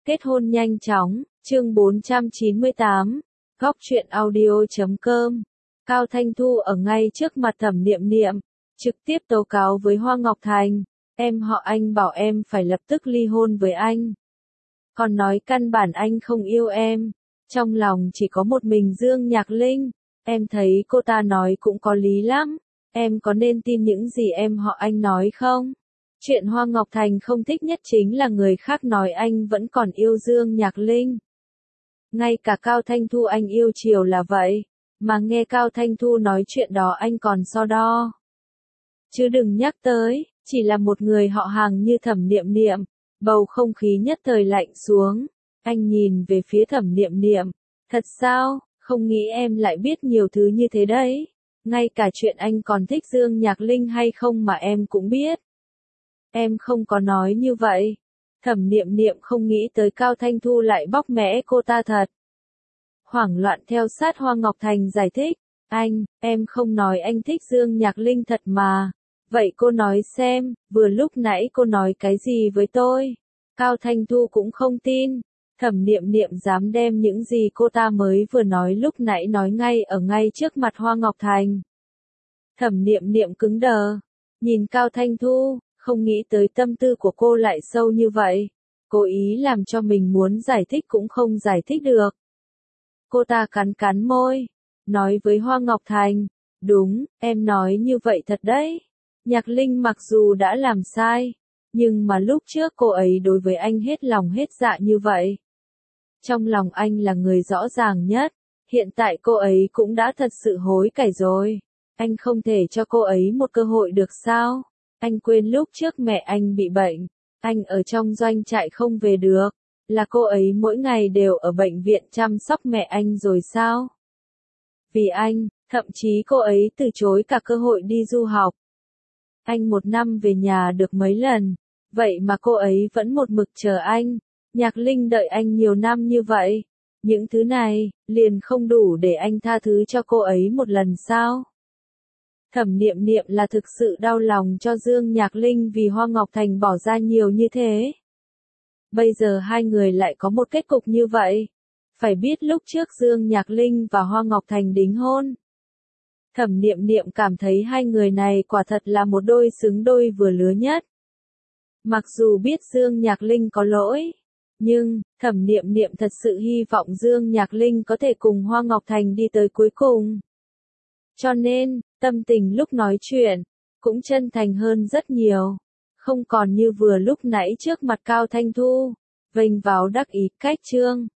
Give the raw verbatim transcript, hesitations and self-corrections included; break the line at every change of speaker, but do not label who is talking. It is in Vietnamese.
Kết hôn nhanh chóng, chương bốn trăm chín mươi tám, góc truyện audio chấm com. Cao Thanh Thu ở ngay trước mặt Thẩm Niệm Niệm, trực tiếp tố cáo với Hoa Ngọc Thành, em họ anh bảo em phải lập tức ly hôn với anh. Còn nói căn bản anh không yêu em, trong lòng chỉ có một mình Dương Nhạc Linh, em thấy cô ta nói cũng có lý lắm, em có nên tin những gì em họ anh nói không? Chuyện Hoa Ngọc Thành không thích nhất chính là người khác nói anh vẫn còn yêu Dương Nhạc Linh. Ngay cả Cao Thanh Thu anh yêu chiều là vậy, mà nghe Cao Thanh Thu nói chuyện đó anh còn so đo. Chứ đừng nhắc tới, chỉ là một người họ hàng như Thẩm Niệm Niệm, bầu không khí nhất thời lạnh xuống. Anh nhìn về phía Thẩm Niệm Niệm, thật sao, không nghĩ em lại biết nhiều thứ như thế đấy. Ngay cả chuyện anh còn thích Dương Nhạc Linh hay không mà em cũng biết. Em không có nói như vậy. Thẩm Niệm Niệm không nghĩ tới Cao Thanh Thu lại bóc mẽ cô ta thật. Hoảng loạn theo sát Hoa Ngọc Thành giải thích, anh, em không nói anh thích Dương Nhạc Linh thật mà. Vậy cô nói xem, vừa lúc nãy cô nói cái gì với tôi? Cao Thanh Thu cũng không tin. Thẩm Niệm Niệm dám đem những gì cô ta mới vừa nói lúc nãy nói ngay ở ngay trước mặt Hoa Ngọc Thành. Thẩm Niệm Niệm cứng đờ, nhìn Cao Thanh Thu, không nghĩ tới tâm tư của cô lại sâu như vậy. Cố ý làm cho mình muốn giải thích cũng không giải thích được. Cô ta cắn cắn môi, nói với Hoa Ngọc Thành, đúng, em nói như vậy thật đấy. Nhạc Linh mặc dù đã làm sai, nhưng mà lúc trước cô ấy đối với anh hết lòng hết dạ như vậy. Trong lòng anh là người rõ ràng nhất, hiện tại cô ấy cũng đã thật sự hối cải rồi. Anh không thể cho cô ấy một cơ hội được sao? Anh quên lúc trước mẹ anh bị bệnh, anh ở trong doanh trại không về được, là cô ấy mỗi ngày đều ở bệnh viện chăm sóc mẹ anh rồi sao? Vì anh, thậm chí cô ấy từ chối cả cơ hội đi du học. Anh một năm về nhà được mấy lần, vậy mà cô ấy vẫn một mực chờ anh. Nhạc Linh đợi anh nhiều năm như vậy, những thứ này, liền không đủ để anh tha thứ cho cô ấy một lần sao? Thẩm Niệm Niệm là thực sự đau lòng cho Dương Nhạc Linh vì Hoa Ngọc Thành bỏ ra nhiều như thế. Bây giờ hai người lại có một kết cục như vậy. Phải biết lúc trước Dương Nhạc Linh và Hoa Ngọc Thành đính hôn. Thẩm Niệm Niệm cảm thấy hai người này quả thật là một đôi xứng đôi vừa lứa nhất. Mặc dù biết Dương Nhạc Linh có lỗi, nhưng, Thẩm Niệm Niệm thật sự hy vọng Dương Nhạc Linh có thể cùng Hoa Ngọc Thành đi tới cuối cùng. Cho nên, tâm tình lúc nói chuyện, cũng chân thành hơn rất nhiều. Không còn như vừa lúc nãy trước mặt Cao Thanh Thu, vênh váo đắc ý, cách chương.